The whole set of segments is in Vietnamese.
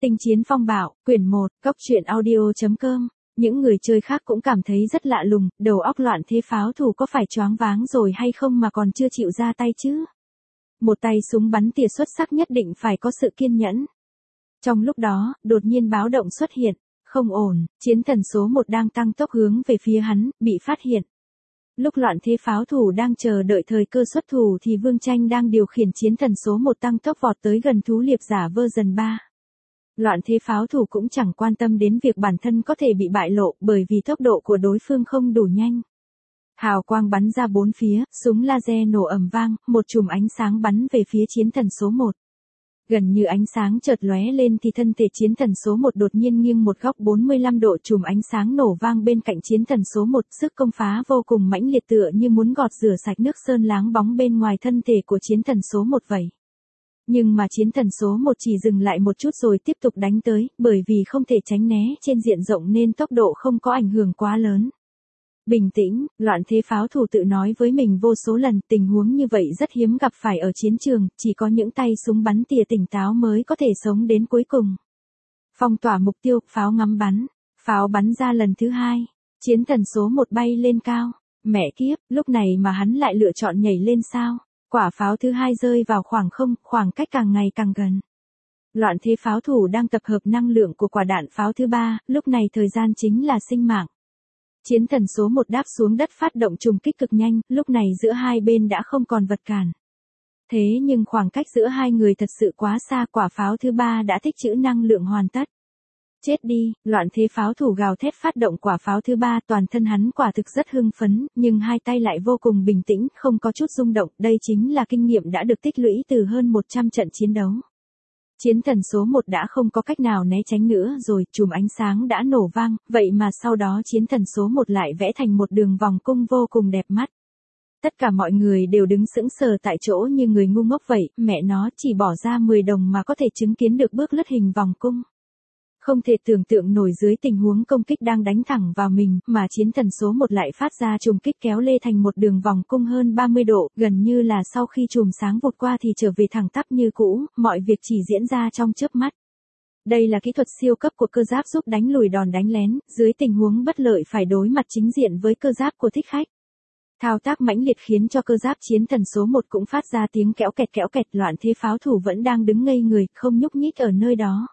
Tinh chiến phong bạo, quyển 1, Cốc truyện audio.com. Những người chơi khác cũng cảm thấy rất lạ lùng, đầu óc loạn thế pháo thủ có phải choáng váng rồi hay không mà còn chưa chịu ra tay chứ? Một tay súng bắn tỉa xuất sắc nhất định phải có sự kiên nhẫn. Trong lúc đó, đột nhiên báo động xuất hiện, không ổn, chiến thần số 1 đang tăng tốc hướng về phía hắn, bị phát hiện. Lúc loạn thế pháo thủ đang chờ đợi thời cơ xuất thủ thì Vương Tranh đang điều khiển chiến thần số 1 tăng tốc vọt tới gần thú liệp giả version 3. Loạn thế pháo thủ cũng chẳng quan tâm đến việc bản thân có thể bị bại lộ bởi vì tốc độ của đối phương không đủ nhanh. Hào quang bắn ra bốn phía, súng laser nổ ầm vang, một chùm ánh sáng bắn về phía chiến thần số 1. Gần như ánh sáng chợt lóe lên thì thân thể chiến thần số 1 đột nhiên nghiêng một góc 45 độ, chùm ánh sáng nổ vang bên cạnh chiến thần số 1, sức công phá vô cùng mãnh liệt tựa như muốn gọt rửa sạch nước sơn láng bóng bên ngoài thân thể của chiến thần số 1 vậy. Nhưng mà chiến thần số 1 chỉ dừng lại một chút rồi tiếp tục đánh tới, bởi vì không thể tránh né trên diện rộng nên tốc độ không có ảnh hưởng quá lớn. Bình tĩnh, loạn thế pháo thủ tự nói với mình vô số lần, tình huống như vậy rất hiếm gặp phải ở chiến trường, chỉ có những tay súng bắn tỉa tỉnh táo mới có thể sống đến cuối cùng. Phong tỏa mục tiêu, pháo ngắm bắn, pháo bắn ra lần thứ 2, chiến thần số 1 bay lên cao, mẹ kiếp, lúc này mà hắn lại lựa chọn nhảy lên sao? Quả pháo thứ 2 rơi vào khoảng không, khoảng cách càng ngày càng gần. Loạn thế pháo thủ đang tập hợp năng lượng của quả đạn pháo thứ 3, lúc này thời gian chính là sinh mạng. Chiến thần số 1 đáp xuống đất phát động trùng kích cực nhanh, lúc này giữa hai bên đã không còn vật cản. Thế nhưng khoảng cách giữa hai người thật sự quá xa, quả pháo thứ 3 đã tích trữ năng lượng hoàn tất. Chết đi, loạn thế pháo thủ gào thét phát động quả pháo thứ 3, toàn thân hắn quả thực rất hưng phấn, nhưng hai tay lại vô cùng bình tĩnh, không có chút rung động, đây chính là kinh nghiệm đã được tích lũy từ hơn 100 trận chiến đấu. Chiến thần số 1 đã không có cách nào né tránh nữa rồi, chùm ánh sáng đã nổ vang, vậy mà sau đó chiến thần số 1 lại vẽ thành một đường vòng cung vô cùng đẹp mắt. Tất cả mọi người đều đứng sững sờ tại chỗ như người ngu ngốc vậy, mẹ nó chỉ bỏ ra 10 đồng mà có thể chứng kiến được bước lướt hình vòng cung. Không thể tưởng tượng nổi dưới tình huống công kích đang đánh thẳng vào mình, mà chiến thần số 1 lại phát ra trùng kích kéo lê thành một đường vòng cung hơn 30 độ, gần như là sau khi chùm sáng vụt qua thì trở về thẳng tắp như cũ, mọi việc chỉ diễn ra trong chớp mắt. Đây là kỹ thuật siêu cấp của cơ giáp giúp đánh lùi đòn đánh lén, dưới tình huống bất lợi phải đối mặt chính diện với cơ giáp của thích khách. Thao tác mãnh liệt khiến cho cơ giáp chiến thần số 1 cũng phát ra tiếng kéo kẹt, loạn thế pháo thủ vẫn đang đứng ngây người, không nhúc nhích ở nơi đó.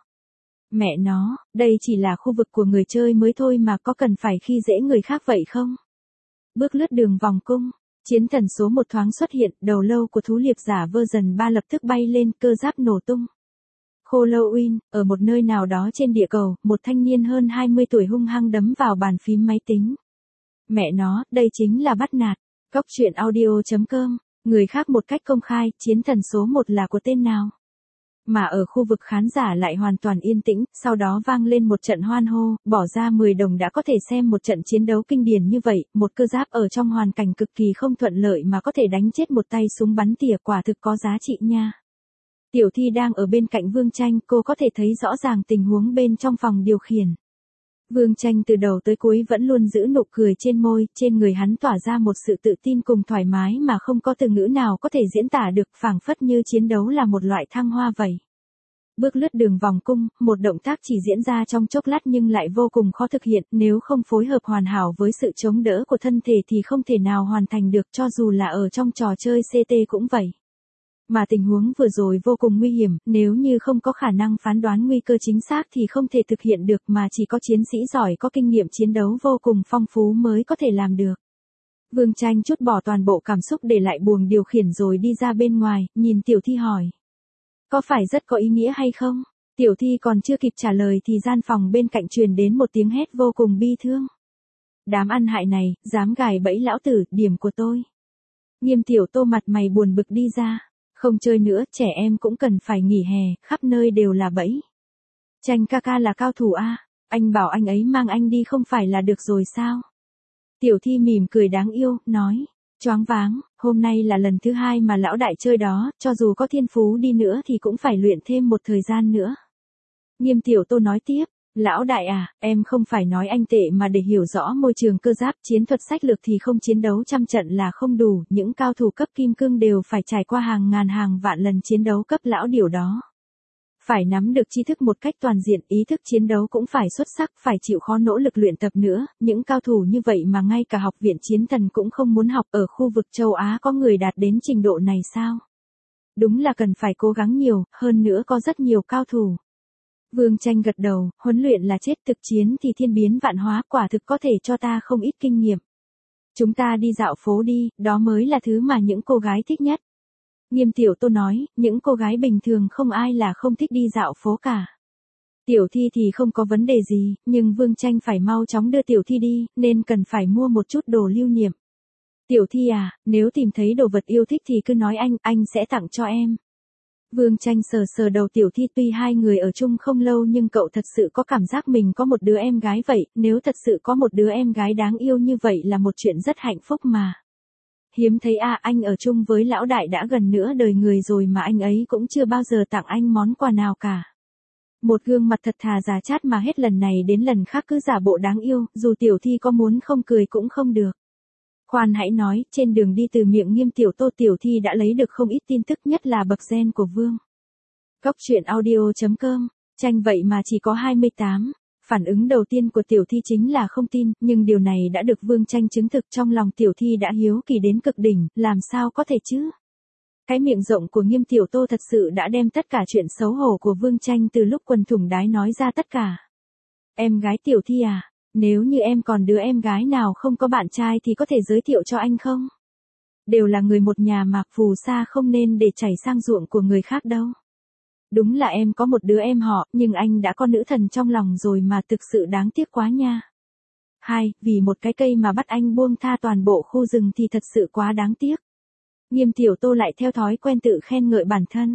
Mẹ nó, đây chỉ là khu vực của người chơi mới thôi mà có cần phải khi dễ người khác vậy không? Bước lướt đường vòng cung, chiến thần số 1 thoáng xuất hiện, đầu lâu của thú liệp giả version 3 lập tức bay lên, cơ giáp nổ tung. Halloween, ở một nơi nào đó trên địa cầu, một thanh niên hơn 20 tuổi hung hăng đấm vào bàn phím máy tính. Mẹ nó, đây chính là bắt nạt. Cốc truyện audio.com, người khác một cách công khai, chiến thần số 1 là của tên nào? Mà ở khu vực khán giả lại hoàn toàn yên tĩnh, sau đó vang lên một trận hoan hô, bỏ ra 10 đồng đã có thể xem một trận chiến đấu kinh điển như vậy, một cơ giáp ở trong hoàn cảnh cực kỳ không thuận lợi mà có thể đánh chết một tay súng bắn tỉa, quả thực có giá trị nha. Tiểu Thi đang ở bên cạnh Vương Tranh, cô có thể thấy rõ ràng tình huống bên trong phòng điều khiển. Vương Tranh từ đầu tới cuối vẫn luôn giữ nụ cười trên môi, trên người hắn tỏa ra một sự tự tin cùng thoải mái mà không có từ ngữ nào có thể diễn tả được, phảng phất như chiến đấu là một loại thăng hoa vậy. Bước lướt đường vòng cung, một động tác chỉ diễn ra trong chốc lát nhưng lại vô cùng khó thực hiện, nếu không phối hợp hoàn hảo với sự chống đỡ của thân thể thì không thể nào hoàn thành được, cho dù là ở trong trò chơi CT cũng vậy. Mà tình huống vừa rồi vô cùng nguy hiểm, nếu như không có khả năng phán đoán nguy cơ chính xác thì không thể thực hiện được, mà chỉ có chiến sĩ giỏi có kinh nghiệm chiến đấu vô cùng phong phú mới có thể làm được. Vương Tranh trút bỏ toàn bộ cảm xúc để lại buồng điều khiển rồi đi ra bên ngoài, nhìn Tiểu Thi hỏi. Có phải rất có ý nghĩa hay không? Tiểu Thi còn chưa kịp trả lời thì gian phòng bên cạnh truyền đến một tiếng hét vô cùng bi thương. Đám ăn hại này, dám gài bẫy lão tử, điểm của tôi. Nghiêm Tiểu Tô mặt mày buồn bực đi ra. Không chơi nữa, trẻ em cũng cần phải nghỉ hè, khắp nơi đều là bẫy. Tranh ca ca là cao thủ a, anh bảo anh ấy mang anh đi không phải là được rồi sao? Tiểu Thi mỉm cười đáng yêu, nói, choáng váng, hôm nay là lần thứ 2 mà lão đại chơi đó, cho dù có thiên phú đi nữa thì cũng phải luyện thêm một thời gian nữa. Nghiêm Tiểu Tô nói tiếp, lão đại à, em không phải nói anh tệ mà để hiểu rõ môi trường cơ giáp chiến thuật sách lược thì không chiến đấu trăm trận là không đủ, những cao thủ cấp kim cương đều phải trải qua hàng ngàn hàng vạn lần chiến đấu cấp lão điểu đó. Phải nắm được tri thức một cách toàn diện, ý thức chiến đấu cũng phải xuất sắc, phải chịu khó nỗ lực luyện tập nữa, những cao thủ như vậy mà ngay cả học viện chiến thần cũng không muốn học, ở khu vực châu Á có người đạt đến trình độ này sao? Đúng là cần phải cố gắng nhiều, hơn nữa có rất nhiều cao thủ. Vương Tranh gật đầu, huấn luyện là chết, thực chiến thì thiên biến vạn hóa, quả thực có thể cho ta không ít kinh nghiệm. Chúng ta đi dạo phố đi, đó mới là thứ mà những cô gái thích nhất. Nghiêm Tiểu Tô nói, những cô gái bình thường không ai là không thích đi dạo phố cả. Tiểu Thi thì không có vấn đề gì, nhưng Vương Tranh phải mau chóng đưa Tiểu Thi đi, nên cần phải mua một chút đồ lưu niệm. Tiểu Thi à, nếu tìm thấy đồ vật yêu thích thì cứ nói anh sẽ tặng cho em. Vương Tranh sờ sờ đầu Tiểu Thi, tuy hai người ở chung không lâu nhưng cậu thật sự có cảm giác mình có một đứa em gái vậy, nếu thật sự có một đứa em gái đáng yêu như vậy là một chuyện rất hạnh phúc mà. Hiếm thấy anh ở chung với lão đại đã gần nửa đời người rồi mà anh ấy cũng chưa bao giờ tặng anh món quà nào cả. Một gương mặt thật thà già chát mà hết lần này đến lần khác cứ giả bộ đáng yêu, dù Tiểu Thi có muốn không cười cũng không được. Khoan hãy nói, trên đường đi từ miệng Nghiêm Tiểu Tô, Tiểu Thi đã lấy được không ít tin tức, nhất là bậc gen của Vương. Cóc truyện audio.com, Tranh vậy mà chỉ có 28. Phản ứng đầu tiên của Tiểu Thi chính là không tin, nhưng điều này đã được Vương Tranh chứng thực, trong lòng Tiểu Thi đã hiếu kỳ đến cực đỉnh, làm sao có thể chứ? Cái miệng rộng của Nghiêm Tiểu Tô thật sự đã đem tất cả chuyện xấu hổ của Vương Tranh từ lúc quần thủng đái nói ra tất cả. Em gái Tiểu Thi à, nếu như em còn đứa em gái nào không có bạn trai thì có thể giới thiệu cho anh không? Đều là người một nhà mà, phù sa không nên để chảy sang ruộng của người khác đâu. Đúng là em có một đứa em họ, nhưng anh đã có nữ thần trong lòng rồi mà, thực sự đáng tiếc quá nha. Vì một cái cây mà bắt anh buông tha toàn bộ khu rừng thì thật sự quá đáng tiếc. Nghiêm Tiểu Tô lại theo thói quen tự khen ngợi bản thân.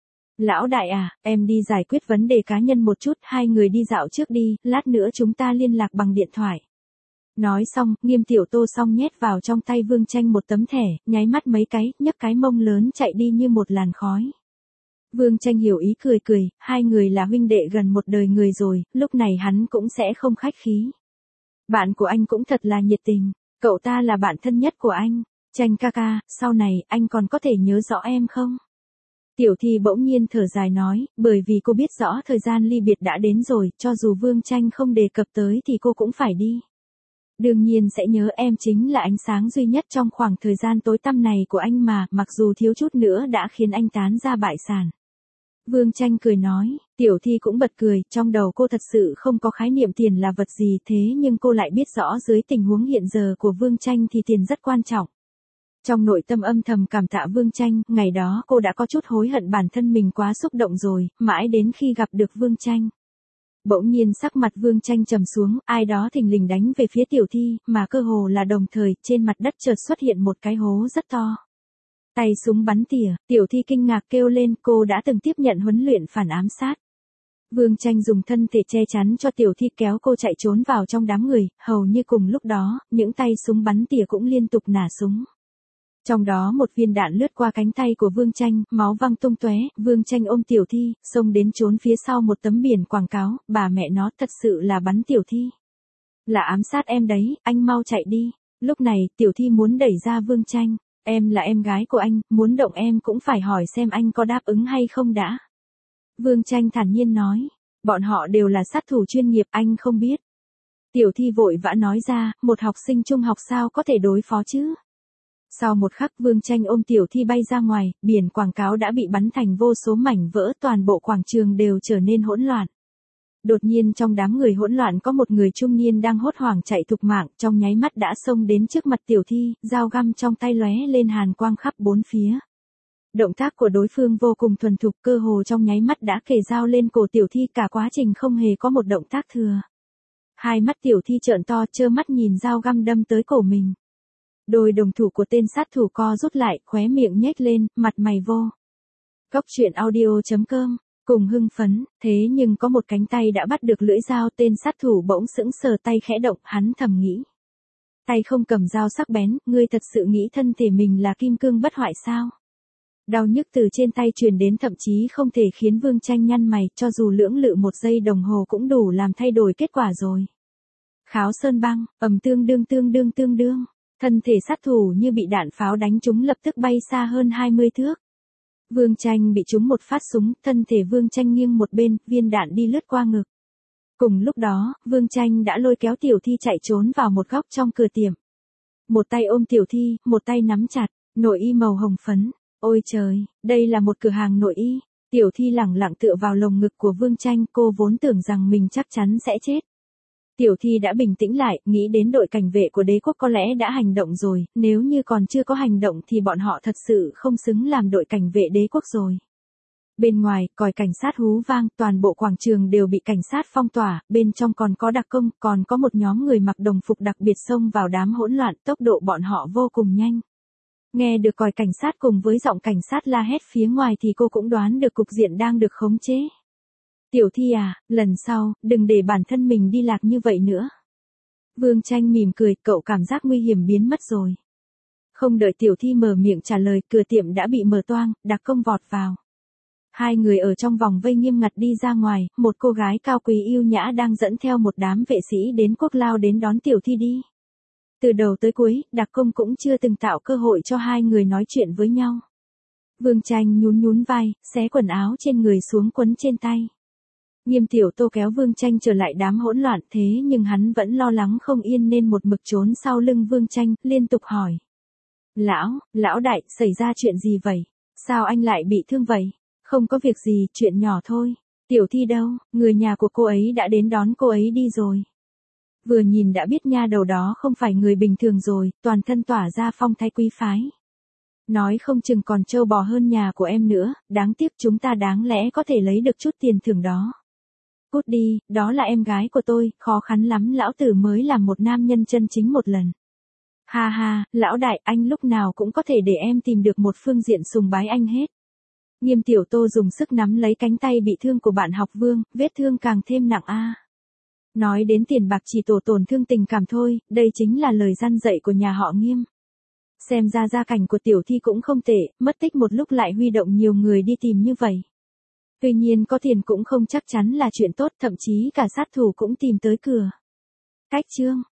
Lão đại à, em đi giải quyết vấn đề cá nhân một chút, hai người đi dạo trước đi, lát nữa chúng ta liên lạc bằng điện thoại. Nói xong, Nghiêm Tiểu Tô xong nhét vào trong tay Vương Tranh một tấm thẻ, nháy mắt mấy cái, nhấc cái mông lớn chạy đi như một làn khói. Vương Tranh hiểu ý cười cười, hai người là huynh đệ gần một đời người rồi, lúc này hắn cũng sẽ không khách khí. Bạn của anh cũng thật là nhiệt tình, cậu ta là bạn thân nhất của anh. Tranh ca ca, sau này anh còn có thể nhớ rõ em không? Tiểu Thi bỗng nhiên thở dài nói, bởi vì cô biết rõ thời gian ly biệt đã đến rồi, cho dù Vương Tranh không đề cập tới thì cô cũng phải đi. Đương nhiên sẽ nhớ, em chính là ánh sáng duy nhất trong khoảng thời gian tối tăm này của anh mà, mặc dù thiếu chút nữa đã khiến anh tán ra bại sản. Vương Tranh cười nói, Tiểu Thi cũng bật cười, trong đầu cô thật sự không có khái niệm tiền là vật gì, thế nhưng cô lại biết rõ dưới tình huống hiện giờ của Vương Tranh thì tiền rất quan trọng. Trong nội tâm âm thầm cảm tạ Vương Tranh, ngày đó cô đã có chút hối hận bản thân mình quá xúc động rồi, mãi đến khi gặp được Vương Tranh. Bỗng nhiên sắc mặt Vương Tranh trầm xuống, ai đó thình lình đánh về phía Tiểu Thi, mà cơ hồ là đồng thời, trên mặt đất chợt xuất hiện một cái hố rất to. Tay súng bắn tỉa, Tiểu Thi kinh ngạc kêu lên, cô đã từng tiếp nhận huấn luyện phản ám sát. Vương Tranh dùng thân thể che chắn cho Tiểu Thi, kéo cô chạy trốn vào trong đám người, hầu như cùng lúc đó, những tay súng bắn tỉa cũng liên tục nả súng. Trong đó một viên đạn lướt qua cánh tay của Vương Tranh, máu văng tung tóe, Vương Tranh ôm Tiểu Thi, xông đến trốn phía sau một tấm biển quảng cáo, bà mẹ nó, thật sự là bắn Tiểu Thi. Là ám sát em đấy, anh mau chạy đi. Lúc này, Tiểu Thi muốn đẩy ra Vương Tranh, em là em gái của anh, muốn động em cũng phải hỏi xem anh có đáp ứng hay không đã. Vương Tranh thản nhiên nói, bọn họ đều là sát thủ chuyên nghiệp, anh không biết. Tiểu Thi vội vã nói ra, một học sinh trung học sao có thể đối phó chứ. Sau một khắc, Vương Tranh ôm Tiểu Thi bay ra ngoài, biển quảng cáo đã bị bắn thành vô số mảnh vỡ, toàn bộ quảng trường đều trở nên hỗn loạn. Đột nhiên trong đám người hỗn loạn có một người trung niên đang hốt hoảng chạy thục mạng, trong nháy mắt đã xông đến trước mặt Tiểu Thi, dao găm trong tay lóe lên hàn quang khắp bốn phía. Động tác của đối phương vô cùng thuần thục, cơ hồ trong nháy mắt đã kề dao lên cổ Tiểu Thi, cả quá trình không hề có một động tác thừa. Hai mắt Tiểu Thi trợn to, trơ mắt nhìn dao găm đâm tới cổ mình. Đôi đồng thủ của tên sát thủ co rút lại, khóe miệng nhếch lên, mặt mày vô. Cóc truyện audio.com, cùng hưng phấn, thế nhưng có một cánh tay đã bắt được lưỡi dao, tên sát thủ bỗng sững sờ, tay khẽ động, hắn thầm nghĩ. Tay không cầm dao sắc bén, ngươi thật sự nghĩ thân thể mình là kim cương bất hoại sao? Đau nhức từ trên tay truyền đến thậm chí không thể khiến Vương Tranh nhăn mày, cho dù lưỡng lự một giây đồng hồ cũng đủ làm thay đổi kết quả rồi. Kháo sơn băng, tương đương. Thân thể sát thủ như bị đạn pháo đánh trúng, lập tức bay xa hơn 20 thước. Vương Tranh bị trúng một phát súng, thân thể Vương Tranh nghiêng một bên, viên đạn đi lướt qua ngực. Cùng lúc đó, Vương Tranh đã lôi kéo Tiểu Thi chạy trốn vào một góc trong cửa tiệm. Một tay ôm Tiểu Thi, một tay nắm chặt, nội y màu hồng phấn. Ôi trời, đây là một cửa hàng nội y. Tiểu Thi lẳng lặng tựa vào lồng ngực của Vương Tranh, cô vốn tưởng rằng mình chắc chắn sẽ chết. Tiểu Thi đã bình tĩnh lại, nghĩ đến đội cảnh vệ của đế quốc có lẽ đã hành động rồi, nếu như còn chưa có hành động thì bọn họ thật sự không xứng làm đội cảnh vệ đế quốc rồi. Bên ngoài, còi cảnh sát hú vang, toàn bộ quảng trường đều bị cảnh sát phong tỏa, bên trong còn có đặc công, còn có một nhóm người mặc đồng phục đặc biệt xông vào đám hỗn loạn, tốc độ bọn họ vô cùng nhanh. Nghe được còi cảnh sát cùng với giọng cảnh sát la hét phía ngoài thì cô cũng đoán được cục diện đang được khống chế. Tiểu Thi à, lần sau, đừng để bản thân mình đi lạc như vậy nữa. Vương Tranh mỉm cười, cậu cảm giác nguy hiểm biến mất rồi. Không đợi Tiểu Thi mở miệng trả lời, cửa tiệm đã bị mở toang, đặc công vọt vào. Hai người ở trong vòng vây nghiêm ngặt đi ra ngoài, một cô gái cao quý yêu nhã đang dẫn theo một đám vệ sĩ đến quốc lao đến đón Tiểu Thi đi. Từ đầu tới cuối, đặc công cũng chưa từng tạo cơ hội cho hai người nói chuyện với nhau. Vương Tranh nhún nhún vai, xé quần áo trên người xuống quấn trên tay. Nghiêm Tiểu Tô kéo Vương Tranh trở lại đám hỗn loạn, thế nhưng hắn vẫn lo lắng không yên nên một mực trốn sau lưng Vương Tranh, liên tục hỏi. Lão đại, xảy ra chuyện gì vậy? Sao anh lại bị thương vậy? Không có việc gì, chuyện nhỏ thôi. Tiểu Thi đâu, người nhà của cô ấy đã đến đón cô ấy đi rồi. Vừa nhìn đã biết nha đầu đó không phải người bình thường rồi, toàn thân tỏa ra phong thái quý phái. Nói không chừng còn trâu bò hơn nhà của em nữa, đáng tiếc chúng ta đáng lẽ có thể lấy được chút tiền thưởng đó. Cút đi, đó là em gái của tôi, khó khăn lắm lão tử mới làm một nam nhân chân chính một lần. Ha ha, lão đại, anh lúc nào cũng có thể để em tìm được một phương diện sùng bái anh hết. Nghiêm Tiểu Tô dùng sức nắm lấy cánh tay bị thương của bạn học Vương, vết thương càng thêm nặng a. Nói đến tiền bạc chỉ tổ tổn thương tình cảm thôi, đây chính là lời răn dạy của nhà họ Nghiêm. Xem ra gia cảnh của Tiểu Thi cũng không tệ, mất tích một lúc lại huy động nhiều người đi tìm như vậy. Tuy nhiên có tiền cũng không chắc chắn là chuyện tốt, thậm chí cả sát thủ cũng tìm tới cửa. Cách chương